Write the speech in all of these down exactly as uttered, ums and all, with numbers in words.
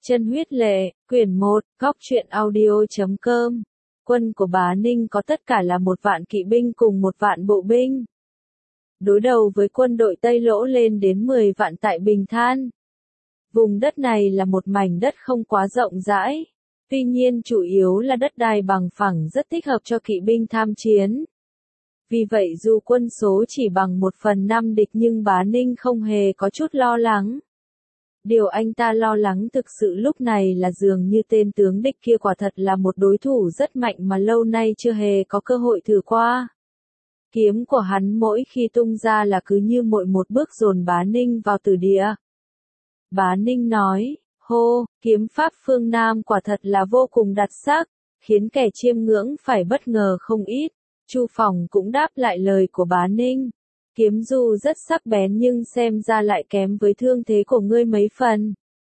Chân huyết lệ, quyển một, góc truyện audio chấm com. Quân của Bá Ninh có tất cả là một vạn kỵ binh cùng một vạn bộ binh. Đối đầu với quân đội Tây Lỗ lên đến mười vạn tại Bình Than. Vùng đất này là một mảnh đất không quá rộng rãi. Tuy nhiên chủ yếu là đất đai bằng phẳng rất thích hợp cho kỵ binh tham chiến. Vì vậy dù quân số chỉ bằng một phần năm địch nhưng Bá Ninh không hề có chút lo lắng. Điều anh ta lo lắng thực sự lúc này là dường như tên tướng địch kia quả thật là một đối thủ rất mạnh mà lâu nay chưa hề có cơ hội thử qua. Kiếm của hắn mỗi khi tung ra là cứ như mỗi một bước dồn Bá Ninh vào tử địa. Bá Ninh nói, hô, kiếm pháp phương Nam quả thật là vô cùng đặc sắc, khiến kẻ chiêm ngưỡng phải bất ngờ không ít. Chu Phòng cũng đáp lại lời của Bá Ninh. Kiếm dù rất sắc bén nhưng xem ra lại kém với thương thế của ngươi mấy phần.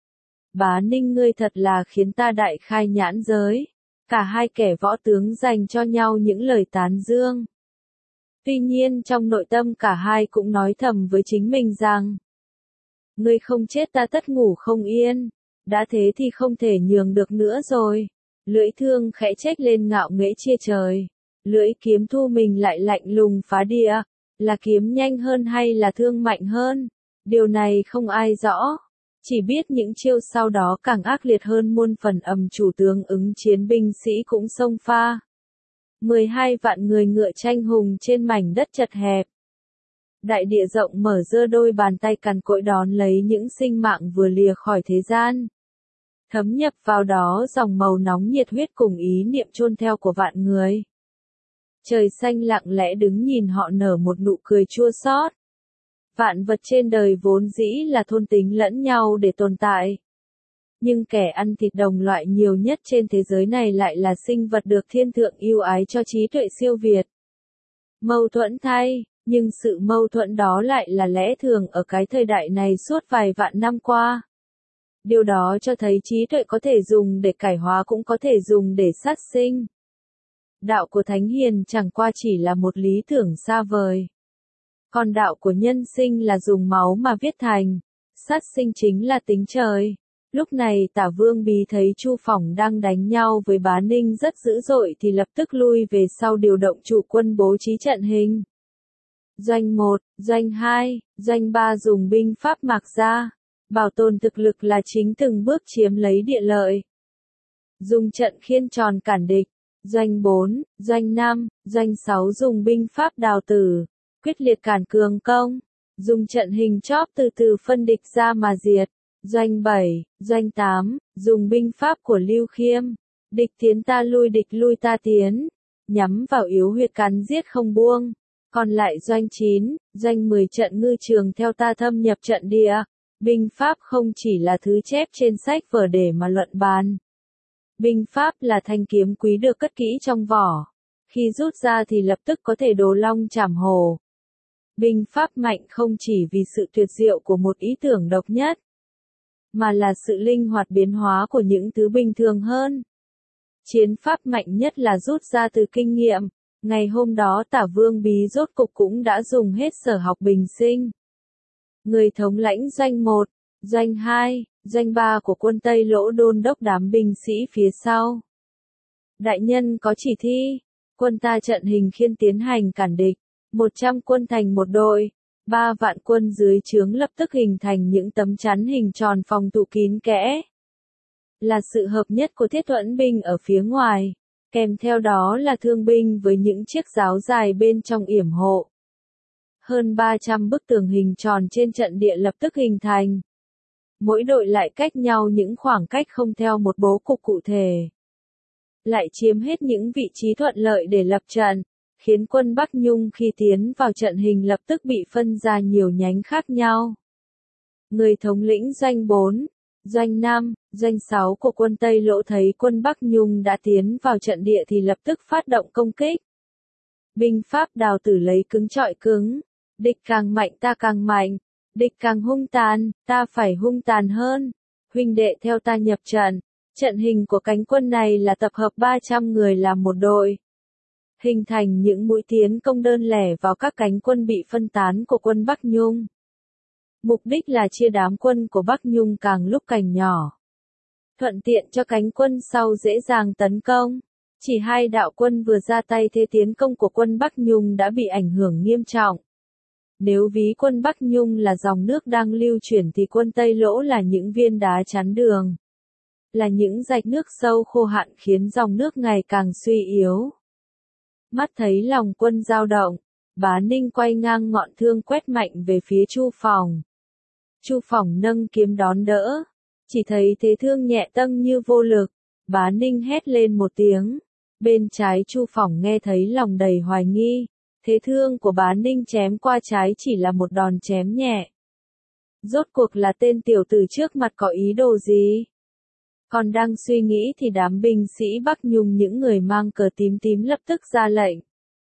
Bá Ninh ngươi thật là khiến ta đại khai nhãn giới. Cả hai kẻ võ tướng dành cho nhau những lời tán dương. Tuy nhiên trong nội tâm cả hai cũng nói thầm với chính mình rằng. Ngươi không chết ta tất ngủ không yên. Đã thế thì không thể nhường được nữa rồi. Lưỡi thương khẽ chếch lên ngạo nghễ chia trời. Lưỡi kiếm thu mình lại lạnh lùng phá địa. Là kiếm nhanh hơn hay là thương mạnh hơn? Điều này không ai rõ. Chỉ biết những chiêu sau đó càng ác liệt hơn muôn phần ầm chủ tướng ứng chiến binh sĩ cũng xông pha. mười hai vạn người ngựa tranh hùng trên mảnh đất chật hẹp. Đại địa rộng mở giơ đôi bàn tay cằn cỗi đón lấy những sinh mạng vừa lìa khỏi thế gian. Thấm nhập vào đó dòng màu nóng nhiệt huyết cùng ý niệm chôn theo của vạn người. Trời xanh lặng lẽ đứng nhìn họ nở một nụ cười chua xót. Vạn vật trên đời vốn dĩ là thôn tính lẫn nhau để tồn tại. Nhưng kẻ ăn thịt đồng loại nhiều nhất trên thế giới này lại là sinh vật được thiên thượng yêu ái cho trí tuệ siêu việt. Mâu thuẫn thay, nhưng sự mâu thuẫn đó lại là lẽ thường ở cái thời đại này suốt vài vạn năm qua. Điều đó cho thấy trí tuệ có thể dùng để cải hóa cũng có thể dùng để sát sinh. Đạo của Thánh Hiền chẳng qua chỉ là một lý tưởng xa vời. Còn đạo của nhân sinh là dùng máu mà viết thành. Sát sinh chính là tính trời. Lúc này Tả Vương Bí thấy Chu Phòng đang đánh nhau với Bá Ninh rất dữ dội thì lập tức lui về sau điều động chủ quân bố trí trận hình. Doanh một, doanh hai, doanh ba dùng binh pháp mạc ra. Bảo tồn thực lực là chính từng bước chiếm lấy địa lợi. Dùng trận khiên tròn cản địch. Doanh bốn, doanh năm, doanh sáu dùng binh pháp đào tử, quyết liệt cản cường công, dùng trận hình chóp từ từ phân địch ra mà diệt. Doanh bảy, doanh tám, dùng binh pháp của Lưu Khiêm, địch tiến ta lui địch lui ta tiến, nhắm vào yếu huyệt cắn giết không buông. Còn lại doanh chín, doanh mười trận ngư trường theo ta thâm nhập trận địa. Binh pháp không chỉ là thứ chép trên sách vở để mà luận bàn. Binh pháp là thanh kiếm quý được cất kỹ trong vỏ. Khi rút ra thì lập tức có thể đồ long chảm hồ. Binh pháp mạnh không chỉ vì sự tuyệt diệu của một ý tưởng độc nhất, mà là sự linh hoạt biến hóa của những thứ bình thường hơn. Chiến pháp mạnh nhất là rút ra từ kinh nghiệm. Ngày hôm đó Tả Vương Bí rốt cục cũng đã dùng hết sở học bình sinh. Người thống lãnh doanh một, doanh hai, doanh ba của quân Tây Lỗ đôn đốc đám binh sĩ phía sau. Đại nhân có chỉ thi, quân ta trận hình khiên tiến hành cản địch, một trăm quân thành một đội, ba vạn quân dưới trướng lập tức hình thành những tấm chắn hình tròn phòng thủ kín kẽ. Là sự hợp nhất của thiết thuẫn binh ở phía ngoài, kèm theo đó là thương binh với những chiếc giáo dài bên trong yểm hộ. Hơn ba trăm bức tường hình tròn trên trận địa lập tức hình thành. Mỗi đội lại cách nhau những khoảng cách không theo một bố cục cụ thể. Lại chiếm hết những vị trí thuận lợi để lập trận, khiến quân Bắc Nhung khi tiến vào trận hình lập tức bị phân ra nhiều nhánh khác nhau. Người thống lĩnh doanh bốn, doanh năm, doanh sáu của quân Tây Lỗ thấy quân Bắc Nhung đã tiến vào trận địa thì lập tức phát động công kích. Binh pháp đào tử lấy cứng trọi cứng, địch càng mạnh ta càng mạnh. Địch càng hung tàn, ta phải hung tàn hơn. Huynh đệ theo ta nhập trận. Trận hình của cánh quân này là tập hợp ba trăm người làm một đội. Hình thành những mũi tiến công đơn lẻ vào các cánh quân bị phân tán của quân Bắc Nhung. Mục đích là chia đám quân của Bắc Nhung càng lúc càng nhỏ. thuận tiện cho cánh quân sau dễ dàng tấn công. Chỉ hai đạo quân vừa ra tay thế tiến công của quân Bắc Nhung đã bị ảnh hưởng nghiêm trọng. Nếu ví quân Bắc Nhung là dòng nước đang lưu chuyển thì quân Tây Lỗ là những viên đá chắn đường. Là những rạch nước sâu khô hạn khiến dòng nước ngày càng suy yếu. Mắt thấy lòng quân dao động, Bá Ninh quay ngang ngọn thương quét mạnh về phía Chu Phòng. Chu Phòng nâng kiếm đón đỡ, chỉ thấy thế thương nhẹ tâng như vô lực, Bá Ninh hét lên một tiếng. Bên trái Chu Phòng nghe thấy lòng đầy hoài nghi, thế thương của Bá Ninh chém qua trái chỉ là một đòn chém nhẹ. Rốt cuộc là tên tiểu tử trước mặt có ý đồ gì? Còn đang suy nghĩ thì đám binh sĩ Bắc Nhung những người mang cờ tím tím lập tức ra lệnh.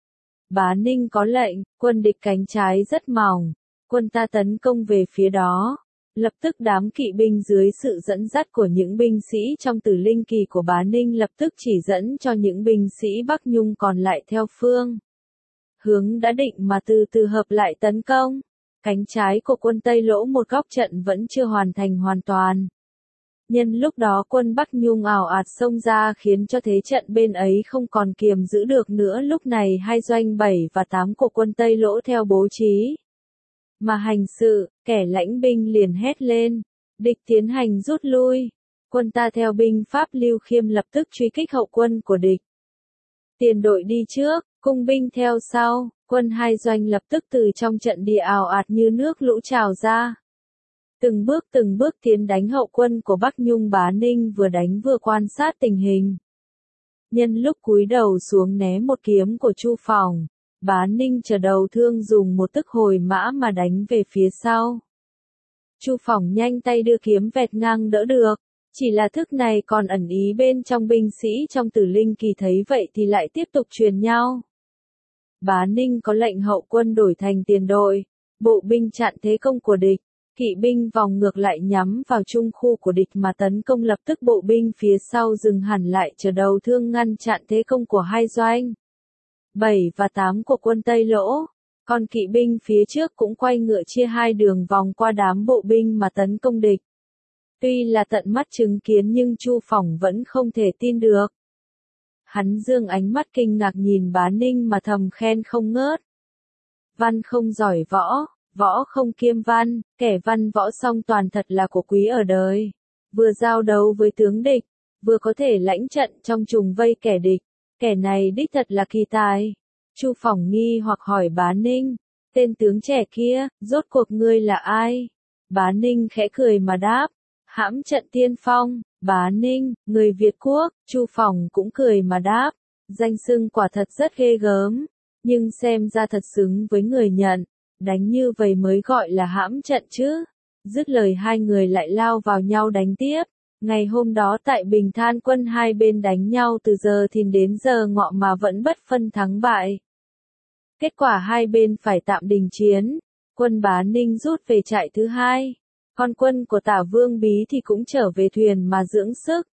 Bá Ninh có lệnh, quân địch cánh trái rất mỏng, quân ta tấn công về phía đó. Lập tức đám kỵ binh dưới sự dẫn dắt của những binh sĩ trong tử linh kỳ của Bá Ninh lập tức chỉ dẫn cho những binh sĩ Bắc Nhung còn lại theo phương hướng đã định mà từ từ hợp lại tấn công. Cánh trái của quân Tây Lỗ một góc trận vẫn chưa hoàn thành hoàn toàn. Nhân lúc đó quân Bắc Nhung ào ạt xông ra khiến cho thế trận bên ấy không còn kiềm giữ được nữa. Lúc này hai doanh bảy và tám của quân Tây Lỗ theo bố trí mà hành sự, kẻ lãnh binh liền hét lên, địch tiến hành rút lui. Quân ta theo binh pháp Lưu Khiêm lập tức truy kích hậu quân của địch. Tiền đội đi trước, cung binh theo sau, quân hai doanh lập tức từ trong trận địa ào ạt như nước lũ trào ra. Từng bước từng bước tiến đánh hậu quân của Bắc Nhung. Bá Ninh vừa đánh vừa quan sát tình hình. Nhân lúc cúi đầu xuống né một kiếm của Chu Phòng, Bá Ninh chờ đầu thương dùng một tức hồi mã mà đánh về phía sau. Chu Phòng nhanh tay đưa kiếm vẹt ngang đỡ được, chỉ là thức này còn ẩn ý bên trong binh sĩ trong tử linh kỳ thấy vậy thì lại tiếp tục truyền nhau. Bá Ninh có lệnh hậu quân đổi thành tiền đội, bộ binh chặn thế công của địch, kỵ binh vòng ngược lại nhắm vào trung khu của địch mà tấn công. Lập tức bộ binh phía sau dừng hẳn lại chờ đầu thương ngăn chặn thế công của hai doanh bảy và tám của quân Tây Lỗ, còn kỵ binh phía trước cũng quay ngựa chia hai đường vòng qua đám bộ binh mà tấn công địch. Tuy là tận mắt chứng kiến nhưng Chu Phòng vẫn không thể tin được. Hắn dương ánh mắt kinh ngạc nhìn Bá Ninh mà thầm khen không ngớt. Văn không giỏi võ, võ không kiêm văn, kẻ văn võ song toàn thật là của quý ở đời. Vừa giao đấu với tướng địch, vừa có thể lãnh trận trong trùng vây kẻ địch. Kẻ này đích thật là kỳ tài. Chu Phòng nghi hoặc hỏi Bá Ninh, tên tướng trẻ kia, rốt cuộc ngươi là ai? Bá Ninh khẽ cười mà đáp, hãm trận tiên phong. Bá Ninh, người Việt Quốc. Chu Phòng cũng cười mà đáp, danh xưng quả thật rất ghê gớm, nhưng xem ra thật xứng với người nhận, đánh như vậy mới gọi là hãm trận chứ. Dứt lời hai người lại lao vào nhau đánh tiếp. Ngày hôm đó tại Bình Than quân hai bên đánh nhau từ giờ thìn đến giờ ngọ mà vẫn bất phân thắng bại. Kết quả hai bên phải tạm đình chiến, quân Bá Ninh rút về trại thứ hai, còn quân của Tả Vương Bí thì cũng trở về thuyền mà dưỡng sức.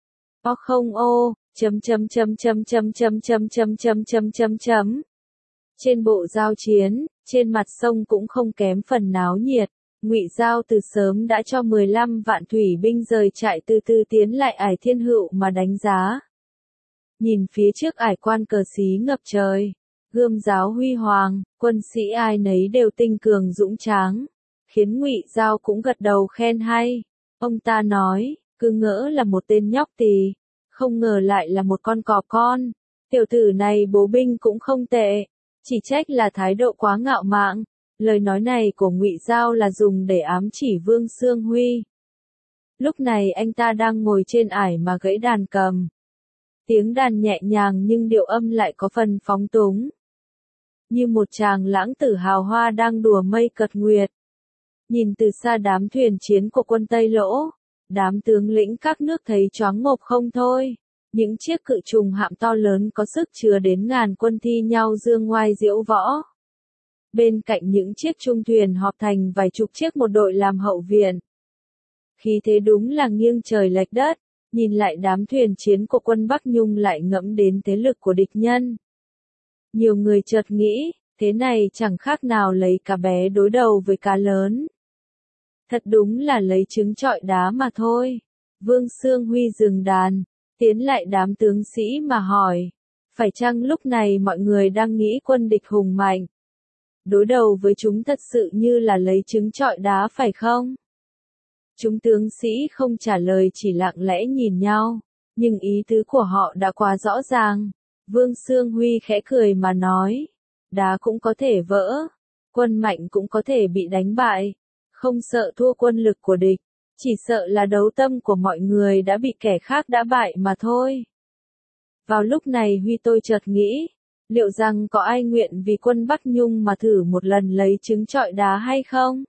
O không ô, chấm chấm chấm chấm chấm chấm chấm chấm chấm chấm chấm chấm. Trên bộ giao chiến, trên mặt sông cũng không kém phần náo nhiệt. Ngụy Giao từ sớm đã cho mười lăm vạn thủy binh rời trại từ từ tiến lại ải Thiên Hữu mà đánh giá. Nhìn phía trước ải quan cờ xí ngập trời, gươm giáo huy hoàng, quân sĩ ai nấy đều tinh cường dũng tráng, khiến Ngụy Giao cũng gật đầu khen hay. Ông ta nói, cứ ngỡ là một tên nhóc tỳ, không ngờ lại là một con cọp con. Tiểu tử này bố binh cũng không tệ, chỉ trách là thái độ quá ngạo mạn. Lời nói này của Ngụy Giao là dùng để ám chỉ Vương Xương Huy. Lúc này anh ta đang ngồi trên ải mà gãy đàn cầm. Tiếng đàn nhẹ nhàng nhưng điệu âm lại có phần phóng túng. Như một chàng lãng tử hào hoa đang đùa mây cật nguyệt. Nhìn từ xa đám thuyền chiến của quân Tây Lỗ, đám tướng lĩnh các nước thấy choáng ngộp không thôi. Những chiếc cự trùng hạm to lớn có sức chứa đến ngàn quân thi nhau dương ngoai diễu võ. Bên cạnh những chiếc trung thuyền họp thành vài chục chiếc một đội làm hậu viện. Khí thế đúng là nghiêng trời lệch đất, nhìn lại đám thuyền chiến của quân Bắc Nhung lại ngẫm đến thế lực của địch nhân. Nhiều người chợt nghĩ, thế này chẳng khác nào lấy cá bé đối đầu với cá lớn. Thật đúng là lấy trứng trọi đá mà thôi. Vương Xương Huy dừng đàn, tiến lại đám tướng sĩ mà hỏi, phải chăng lúc này mọi người đang nghĩ quân địch hùng mạnh? Đối đầu với chúng thật sự như là lấy trứng trọi đá phải không? Chúng tướng sĩ không trả lời chỉ lặng lẽ nhìn nhau, nhưng ý tứ của họ đã quá rõ ràng. Vương Xương Huy khẽ cười mà nói, đá cũng có thể vỡ, quân mạnh cũng có thể bị đánh bại, không sợ thua quân lực của địch, chỉ sợ là đấu tâm của mọi người đã bị kẻ khác đã bại mà thôi. Vào lúc này Huy tôi chợt nghĩ, liệu rằng có ai nguyện vì quân Bắc Nhung mà thử một lần lấy trứng trọi đá hay không?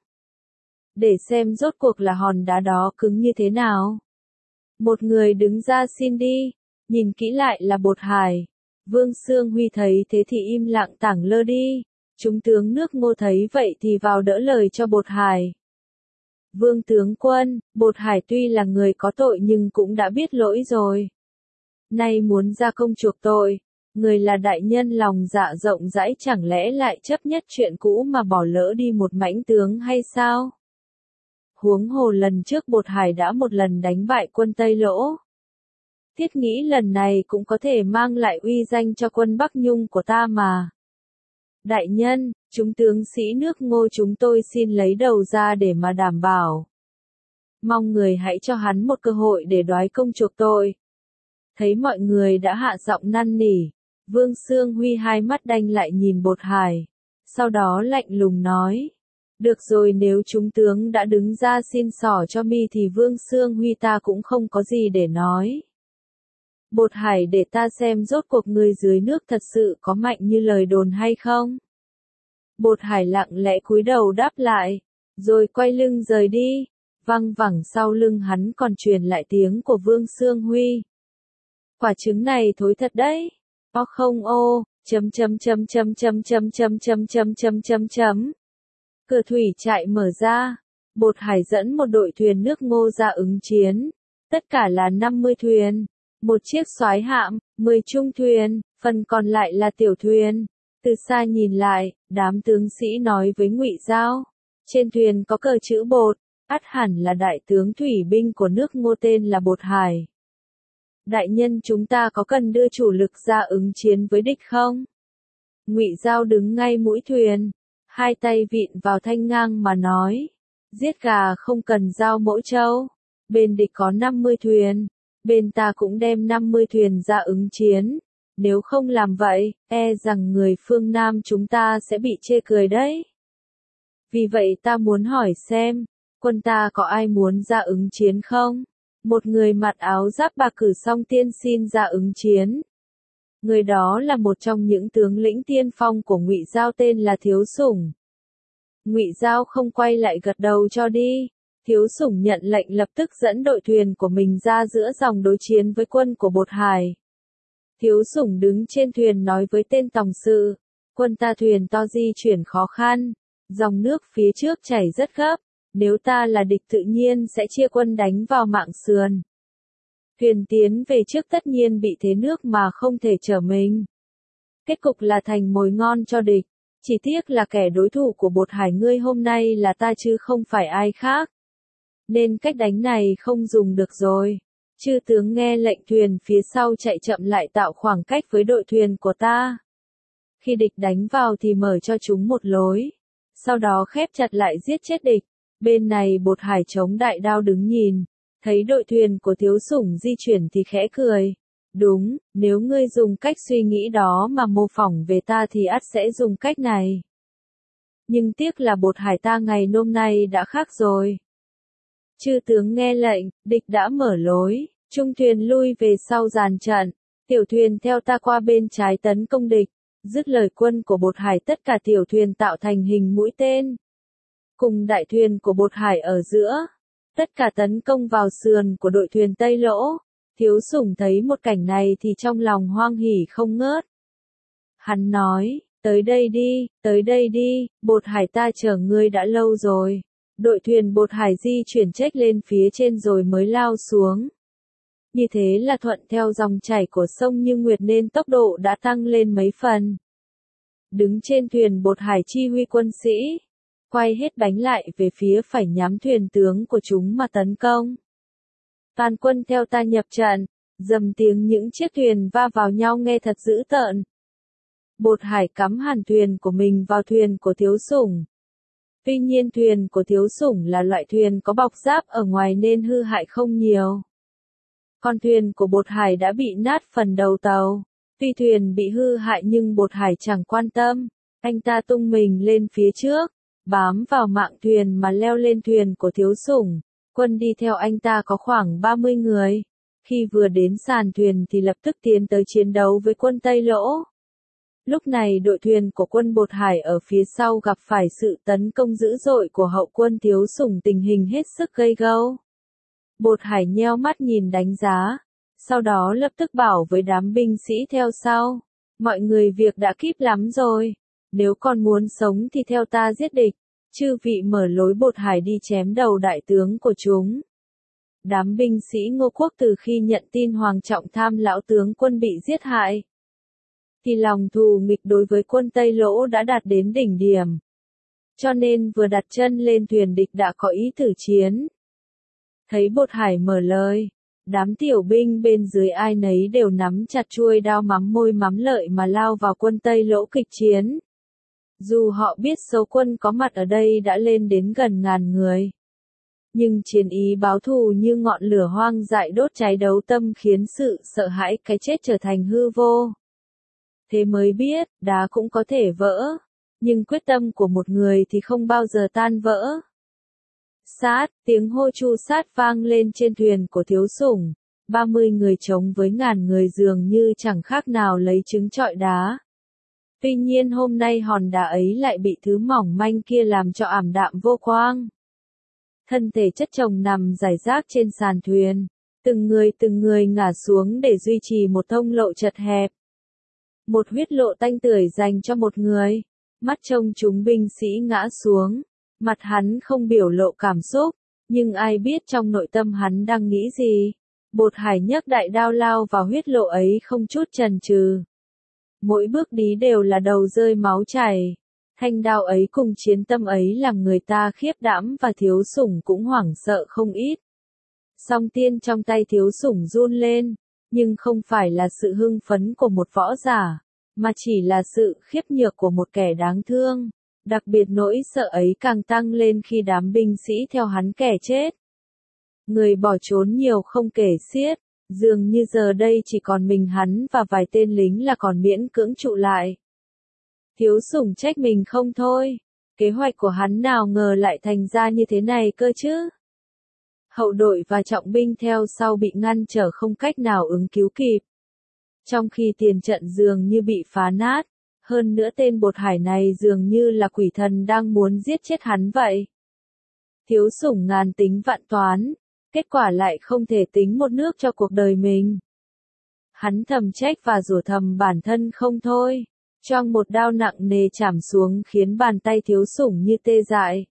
Để xem rốt cuộc là hòn đá đó cứng như thế nào. Một người đứng ra xin đi, nhìn kỹ lại là Bột Hải. Vương Xương Huy thấy thế thì im lặng tảng lơ đi. Chúng tướng nước Ngô thấy vậy thì vào đỡ lời cho Bột Hải. Vương tướng quân, Bột Hải tuy là người có tội nhưng cũng đã biết lỗi rồi. Nay muốn ra công chuộc tội, người là đại nhân lòng dạ rộng rãi chẳng lẽ lại chấp nhất chuyện cũ mà bỏ lỡ đi một mãnh tướng hay sao? Huống hồ lần trước Bột Hải đã một lần đánh bại quân Tây Lỗ. Thiết nghĩ lần này cũng có thể mang lại uy danh cho quân Bắc Nhung của ta mà. Đại nhân, chúng tướng sĩ nước Ngô chúng tôi xin lấy đầu ra để mà đảm bảo. Mong người hãy cho hắn một cơ hội để đoái công chuộc tội. Thấy mọi người đã hạ giọng năn nỉ, Vương Xương Huy hai mắt đanh lại nhìn Bột Hải. Sau đó lạnh lùng nói. Được rồi, nếu chúng tướng đã đứng ra xin xỏ cho mi thì Vương Xương Huy ta cũng không có gì để nói. Bột Hải, để ta xem rốt cuộc người dưới nước thật sự có mạnh như lời đồn hay không. Bột Hải lặng lẽ cúi đầu đáp lại, rồi quay lưng rời đi. Văng vẳng sau lưng hắn còn truyền lại tiếng của Vương Xương Huy. Quả trứng này thối thật đấy. O không ô, chấm chấm chấm chấm chấm chấm chấm chấm chấm chấm chấm chấm. Cửa thủy trại mở ra, Bột Hải dẫn một đội thuyền nước Ngô ra ứng chiến. Tất cả là năm mươi thuyền, một chiếc soái hạm, mười trung thuyền, phần còn lại là tiểu thuyền. Từ xa nhìn lại, đám tướng sĩ nói với Ngụy Giao, trên thuyền có cờ chữ Bột, ắt hẳn là đại tướng thủy binh của nước Ngô tên là Bột Hải. Đại nhân, chúng ta có cần đưa chủ lực ra ứng chiến với địch không? Ngụy Giao đứng ngay mũi thuyền, hai tay vịn vào thanh ngang mà nói, giết gà không cần dao mẫu trâu. Bên địch có năm mươi thuyền, bên ta cũng đem năm mươi thuyền ra ứng chiến. Nếu không làm vậy, e rằng người phương Nam chúng ta sẽ bị chê cười đấy. Vì vậy ta muốn hỏi xem, quân ta có ai muốn ra ứng chiến không? Một người mặc áo giáp bạc cử song tiên xin ra ứng chiến. Người đó là một trong những tướng lĩnh tiên phong của Ngụy Giao tên là Thiếu Sủng. Ngụy Giao không quay lại gật đầu cho đi. Thiếu Sủng nhận lệnh lập tức dẫn đội thuyền của mình ra giữa dòng đối chiến với quân của Bột Hải. Thiếu Sủng đứng trên thuyền nói với tên tòng sự, quân ta thuyền to di chuyển khó khăn, dòng nước phía trước chảy rất gấp, nếu ta là địch tự nhiên sẽ chia quân đánh vào mạn sườn. Thuyền tiến về trước tất nhiên bị thế nước mà không thể trở mình. Kết cục là thành mồi ngon cho địch, chỉ tiếc là kẻ đối thủ của Bột Hải ngươi hôm nay là ta chứ không phải ai khác. Nên cách đánh này không dùng được rồi. Chư tướng nghe lệnh, thuyền phía sau chạy chậm lại tạo khoảng cách với đội thuyền của ta. Khi địch đánh vào thì mở cho chúng một lối, sau đó khép chặt lại giết chết địch. Bên này Bột Hải chống đại đao đứng nhìn, thấy đội thuyền của Thiếu Sủng di chuyển thì khẽ cười. Đúng, nếu ngươi dùng cách suy nghĩ đó mà mô phỏng về ta thì ắt sẽ dùng cách này. Nhưng tiếc là Bột Hải ta ngày hôm nay đã khác rồi. Chư tướng nghe lệnh, địch đã mở lối, trung thuyền lui về sau dàn trận, tiểu thuyền theo ta qua bên trái tấn công địch. Dứt lời quân của Bột Hải tất cả tiểu thuyền tạo thành hình mũi tên. Cùng đại thuyền của Bột Hải ở giữa, tất cả tấn công vào sườn của đội thuyền Tây Lỗ. Thiếu Sủng thấy một cảnh này thì trong lòng hoang hỉ không ngớt. Hắn nói, tới đây đi, tới đây đi, Bột Hải ta chờ ngươi đã lâu rồi. Đội thuyền Bột Hải di chuyển chếch lên phía trên rồi mới lao xuống. Như thế là thuận theo dòng chảy của sông Như Nguyệt nên tốc độ đã tăng lên mấy phần. Đứng trên thuyền Bột Hải chi huy quân sĩ, quay hết bánh lại về phía phải nhắm thuyền tướng của chúng mà tấn công. Toàn quân theo ta nhập trận, dầm tiếng những chiếc thuyền va vào nhau nghe thật dữ tợn. Bột Hải cắm hẳn thuyền của mình vào thuyền của Thiếu Sủng. Tuy nhiên thuyền của Thiếu Sủng là loại thuyền có bọc giáp ở ngoài nên hư hại không nhiều. Còn thuyền của Bột Hải đã bị nát phần đầu tàu. Tuy thuyền bị hư hại nhưng Bột Hải chẳng quan tâm. Anh ta tung mình lên phía trước, bám vào mạn thuyền mà leo lên thuyền của Thiếu Sủng. Quân đi theo anh ta có khoảng ba mươi người. Khi vừa đến sàn thuyền thì lập tức tiến tới chiến đấu với quân Tây Lỗ. Lúc này đội thuyền của quân Bột Hải ở phía sau gặp phải sự tấn công dữ dội của hậu quân Thiếu Sủng, tình hình hết sức gây gâu. Bột Hải nheo mắt nhìn đánh giá, sau đó lập tức bảo với đám binh sĩ theo sau. Mọi người việc đã kíp lắm rồi, nếu còn muốn sống thì theo ta giết địch. Chư vị mở lối. Bột Hải đi chém đầu đại tướng của chúng. Đám binh sĩ Ngô Quốc từ khi nhận tin Hoàng Trọng Tham lão tướng quân bị giết hại, thì lòng thù nghịch đối với quân Tây Lỗ đã đạt đến đỉnh điểm. Cho nên vừa đặt chân lên thuyền địch đã có ý thử chiến. Thấy Bột Hải mở lời, đám tiểu binh bên dưới ai nấy đều nắm chặt chuôi đao mắm môi mắm lợi mà lao vào quân Tây Lỗ kịch chiến. Dù họ biết số quân có mặt ở đây đã lên đến gần ngàn người, nhưng chiến ý báo thù như ngọn lửa hoang dại đốt cháy đấu tâm, khiến sự sợ hãi cái chết trở thành hư vô. Thế mới biết, đá cũng có thể vỡ, nhưng quyết tâm của một người thì không bao giờ tan vỡ. Sát, tiếng hô chu sát vang lên trên thuyền của Thiếu Sủng. ba mươi người chống với ngàn người dường như chẳng khác nào lấy trứng trọi đá. Tuy nhiên hôm nay hòn đá ấy lại bị thứ mỏng manh kia làm cho ảm đạm vô quang. Thân thể chất chồng nằm rải rác trên sàn thuyền, từng người từng người ngả xuống để duy trì một thông lộ chật hẹp. Một huyết lộ tanh tưởi dành cho một người. Mắt trông chúng binh sĩ ngã xuống, mặt hắn không biểu lộ cảm xúc, nhưng ai biết trong nội tâm hắn đang nghĩ gì. Bột Hải nhấc đại đao lao vào huyết lộ ấy không chút chần chừ. Mỗi bước đi đều là đầu rơi máu chảy. Thanh đao ấy cùng chiến tâm ấy làm người ta khiếp đảm, và Thiếu Sủng cũng hoảng sợ không ít. Song tiên trong tay Thiếu Sủng run lên, nhưng không phải là sự hưng phấn của một võ giả, mà chỉ là sự khiếp nhược của một kẻ đáng thương. Đặc biệt nỗi sợ ấy càng tăng lên khi đám binh sĩ theo hắn kẻ chết. Người bỏ trốn nhiều không kể xiết, dường như giờ đây chỉ còn mình hắn và vài tên lính là còn miễn cưỡng trụ lại. Thiếu Sủng trách mình không thôi, kế hoạch của hắn nào ngờ lại thành ra như thế này cơ chứ. Hậu đội và trọng binh theo sau bị ngăn trở không cách nào ứng cứu kịp. Trong khi tiền trận dường như bị phá nát, hơn nữa tên Bột Hải này dường như là quỷ thần đang muốn giết chết hắn vậy. Thiếu Sủng ngàn tính vạn toán, kết quả lại không thể tính một nước cho cuộc đời mình. Hắn thầm trách và rủa thầm bản thân không thôi. Choang một đao nặng nề chảm xuống khiến bàn tay Thiếu Sủng như tê dại.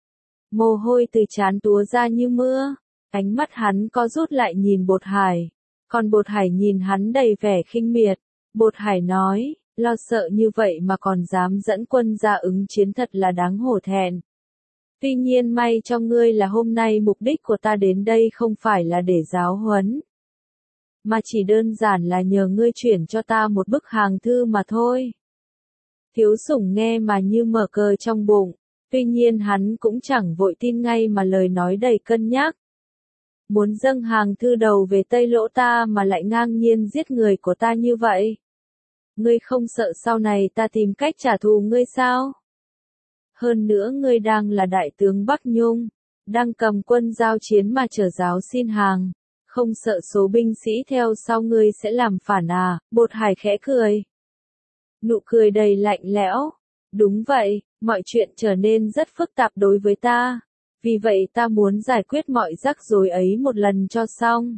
Mồ hôi từ trán túa ra như mưa, ánh mắt hắn co rút lại nhìn Bột Hải, còn Bột Hải nhìn hắn đầy vẻ khinh miệt. Bột Hải nói, lo sợ như vậy mà còn dám dẫn quân ra ứng chiến, thật là đáng hổ thẹn. Tuy nhiên may cho ngươi là hôm nay mục đích của ta đến đây không phải là để giáo huấn, mà chỉ đơn giản là nhờ ngươi chuyển cho ta một bức hàng thư mà thôi. Thiếu Sủng nghe mà như mở cờ trong bụng, tuy nhiên hắn cũng chẳng vội tin ngay mà lời nói đầy cân nhắc. Muốn dâng hàng thư đầu về Tây Lỗ ta mà lại ngang nhiên giết người của ta như vậy. Ngươi không sợ sau này ta tìm cách trả thù ngươi sao? Hơn nữa ngươi đang là đại tướng Bắc Nhung, đang cầm quân giao chiến mà trở giáo xin hàng, không sợ số binh sĩ theo sau ngươi sẽ làm phản à? Bột Hải khẽ cười. Nụ cười đầy lạnh lẽo. Đúng vậy, mọi chuyện trở nên rất phức tạp đối với ta. Vì vậy ta muốn giải quyết mọi rắc rối ấy một lần cho xong.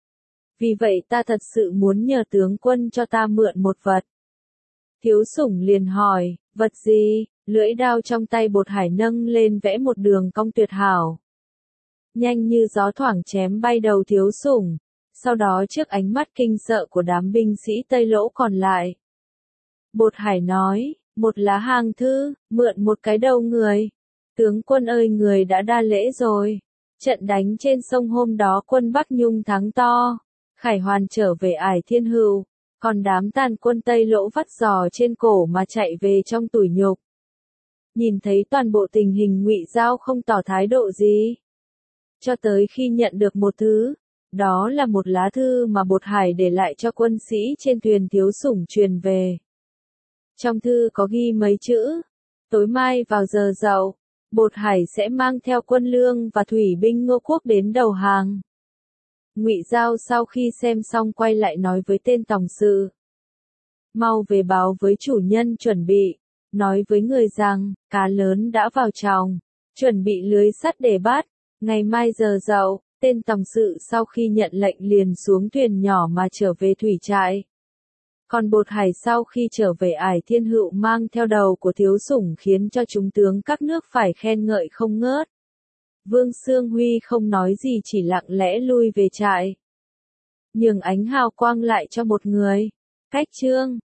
Vì vậy ta thật sự muốn nhờ tướng quân cho ta mượn một vật. Thiếu Sủng liền hỏi, vật gì? Lưỡi đao trong tay Bột Hải nâng lên vẽ một đường cong tuyệt hảo. Nhanh như gió thoảng chém bay đầu Thiếu Sủng. Sau đó trước ánh mắt kinh sợ của đám binh sĩ Tây Lỗ còn lại, Bột Hải nói, một lá hàng thư, mượn một cái đầu người. Tướng quân ơi, người đã đa lễ rồi. Trận đánh trên sông hôm đó quân Bắc Nhung thắng to, Khải Hoàn trở về Ải Thiên Hưu, còn đám tàn quân Tây Lỗ vắt giò trên cổ mà chạy về trong tủi nhục. Nhìn thấy toàn bộ tình hình, Ngụy Giao không tỏ thái độ gì. Cho tới khi nhận được một thứ, đó là một lá thư mà Bột Hải để lại cho quân sĩ trên thuyền Thiếu Sủng truyền về. Trong thư có ghi mấy chữ: tối mai vào giờ dậu, Bột Hải sẽ mang theo quân lương và thủy binh Ngô Quốc đến đầu hàng. Ngụy Giao sau khi xem xong quay lại nói với tên tòng sự: mau về báo với chủ nhân chuẩn bị, nói với người rằng, cá lớn đã vào tròng, chuẩn bị lưới sắt để bắt, ngày mai giờ dậu. Tên tòng sự sau khi nhận lệnh liền xuống thuyền nhỏ mà trở về thủy trại. Còn Bột Hải sau khi trở về Ải Thiên Hưu mang theo đầu của Thiếu Sủng khiến cho chúng tướng các nước phải khen ngợi không ngớt. Vương Xương Huy không nói gì, chỉ lặng lẽ lui về trại, nhường ánh hào quang lại cho một người. Cách chương